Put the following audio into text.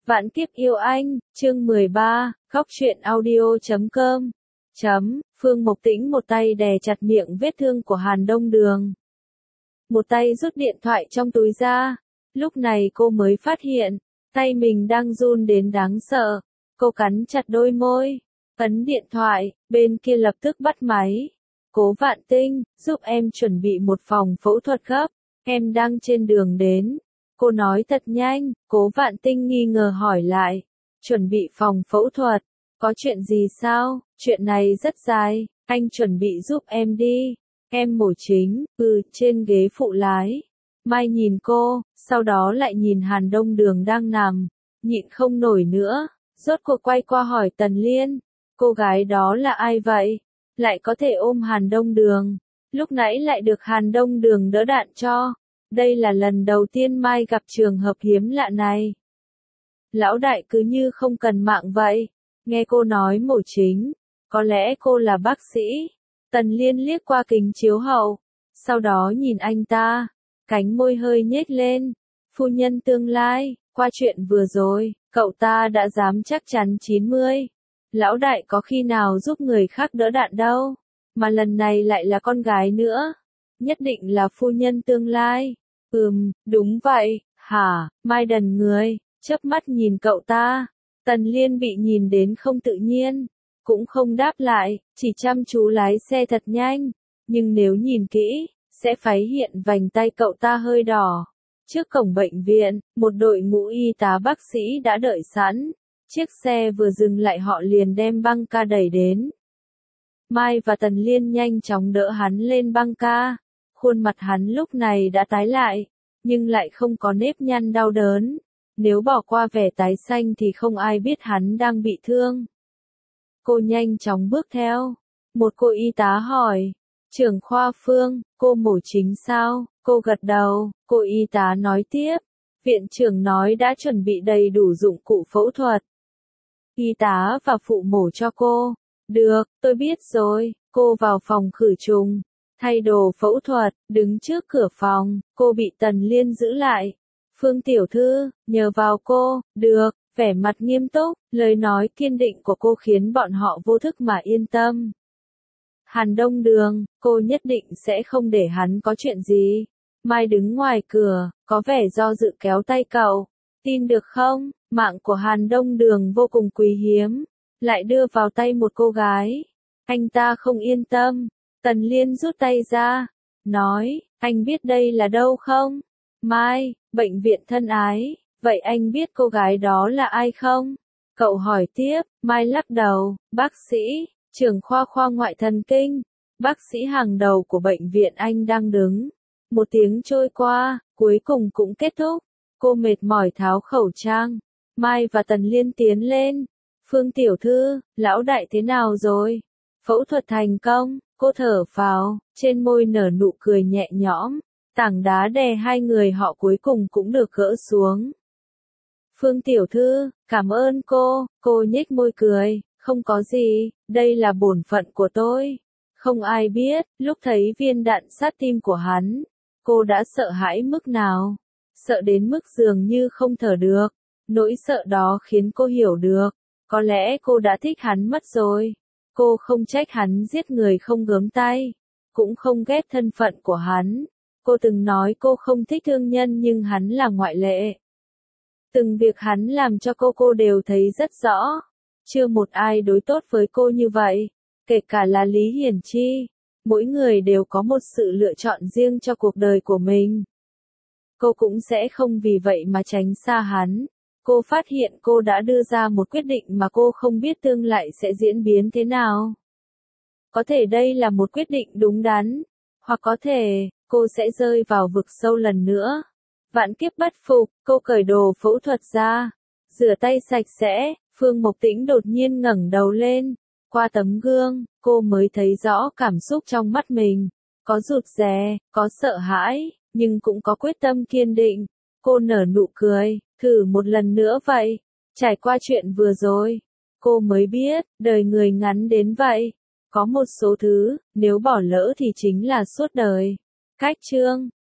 Vạn kiếp yêu anh, chương 13, khóc truyện audio.com. Phương Mộc Tĩnh một tay đè chặt miệng vết thương của Hàn Đông Đường. Một tay rút điện thoại trong túi ra. Lúc này cô mới phát hiện, tay mình đang run đến đáng sợ. Cô cắn chặt đôi môi, ấn điện thoại, bên kia lập tức bắt máy. Cố Vạn Tinh, giúp em chuẩn bị một phòng phẫu thuật gấp, em đang trên đường đến. Cô nói thật nhanh, Cố Vạn Tinh nghi ngờ hỏi lại. Chuẩn bị phòng phẫu thuật, có chuyện gì sao? Chuyện này rất dài, anh chuẩn bị giúp em đi. Em mổ chính, trên ghế phụ lái. Mai nhìn cô, sau đó lại nhìn Hàn Đông Đường đang nằm, nhịn không nổi nữa, rốt cuộc quay qua hỏi Tần Liên. Cô gái đó là ai vậy? Lại có thể ôm Hàn Đông Đường, lúc nãy lại được Hàn Đông Đường đỡ đạn cho. Đây là lần đầu tiên Mai gặp trường hợp hiếm lạ này. Lão đại cứ như không cần mạng vậy. Nghe cô nói mổ chính, có lẽ cô là bác sĩ. Tần Liên liếc qua kính chiếu hậu, sau đó nhìn anh ta, cánh môi hơi nhếch lên. Phu nhân tương lai, qua chuyện vừa rồi, cậu ta đã dám chắc chắn 90. Lão đại có khi nào giúp người khác đỡ đạn đâu, mà lần này lại là con gái nữa. Nhất định là phu nhân tương lai. Đúng vậy, hả? Mai đần người, chớp mắt nhìn cậu ta. Tần Liên bị nhìn đến không tự nhiên, cũng không đáp lại, chỉ chăm chú lái xe thật nhanh. Nhưng nếu nhìn kỹ, sẽ phát hiện vành tay cậu ta hơi đỏ. Trước cổng bệnh viện, một đội ngũ y tá bác sĩ đã đợi sẵn. Chiếc xe vừa dừng lại họ liền đem băng ca đẩy đến. Mai và Tần Liên nhanh chóng đỡ hắn lên băng ca. Khuôn mặt hắn lúc này đã tái lại, nhưng lại không có nếp nhăn đau đớn. Nếu bỏ qua vẻ tái xanh thì không ai biết hắn đang bị thương. Cô nhanh chóng bước theo. Một cô y tá hỏi, trưởng khoa Phương, cô mổ chính sao? Cô gật đầu, cô y tá nói tiếp. Viện trưởng nói đã chuẩn bị đầy đủ dụng cụ phẫu thuật. Y tá và phụ mổ cho cô. Được, tôi biết rồi. Cô vào phòng khử trùng, thay đồ phẫu thuật, đứng trước cửa phòng, cô bị Tần Liên giữ lại. Phương tiểu thư, nhờ vào cô. Được, vẻ mặt nghiêm túc, lời nói kiên định của cô khiến bọn họ vô thức mà yên tâm. Hàn Đông Đường, cô nhất định sẽ không để hắn có chuyện gì. Mai đứng ngoài cửa, có vẻ do dự kéo tay cậu. Tin được không, mạng của Hàn Đông Đường vô cùng quý hiếm, lại đưa vào tay một cô gái. Anh ta không yên tâm. Tần Liên rút tay ra, nói, anh biết đây là đâu không? Mai, bệnh viện thân ái. Vậy anh biết cô gái đó là ai không? Cậu hỏi tiếp. Mai lắc đầu, bác sĩ, trưởng khoa ngoại thần kinh, bác sĩ hàng đầu của bệnh viện anh đang đứng. Một tiếng trôi qua, cuối cùng cũng kết thúc. Cô mệt mỏi tháo khẩu trang. Mai và Tần Liên tiến lên. Phương tiểu thư, lão đại thế nào rồi? Phẫu thuật thành công. Cô thở phào, trên môi nở nụ cười nhẹ nhõm. Tảng đá đè hai người họ cuối cùng cũng được gỡ xuống. Phương tiểu thư, cảm ơn cô nhếch môi cười, không có gì, đây là bổn phận của tôi. Không ai biết, lúc thấy viên đạn sát tim của hắn, cô đã sợ hãi mức nào. Sợ đến mức dường như không thở được. Nỗi sợ đó khiến cô hiểu được, có lẽ cô đã thích hắn mất rồi. Cô không trách hắn giết người không gớm tay, cũng không ghét thân phận của hắn. Cô từng nói cô không thích thương nhân nhưng hắn là ngoại lệ. Từng việc hắn làm cho cô đều thấy rất rõ. Chưa một ai đối tốt với cô như vậy, kể cả là Lý Hiển Chi. Mỗi người đều có một sự lựa chọn riêng cho cuộc đời của mình. Cô cũng sẽ không vì vậy mà tránh xa hắn. Cô phát hiện cô đã đưa ra một quyết định mà cô không biết tương lai sẽ diễn biến thế nào. Có thể đây là một quyết định đúng đắn, hoặc có thể, cô sẽ rơi vào vực sâu lần nữa. Vạn kiếp bất phục, cô cởi đồ phẫu thuật ra, rửa tay sạch sẽ. Phương Mộc Tĩnh đột nhiên ngẩng đầu lên. Qua tấm gương, cô mới thấy rõ cảm xúc trong mắt mình. Có rụt rè, có sợ hãi, nhưng cũng có quyết tâm kiên định. Cô nở nụ cười, thử một lần nữa vậy. Trải qua chuyện vừa rồi, cô mới biết, đời người ngắn đến vậy. Có một số thứ, nếu bỏ lỡ thì chính là suốt đời. Cách chương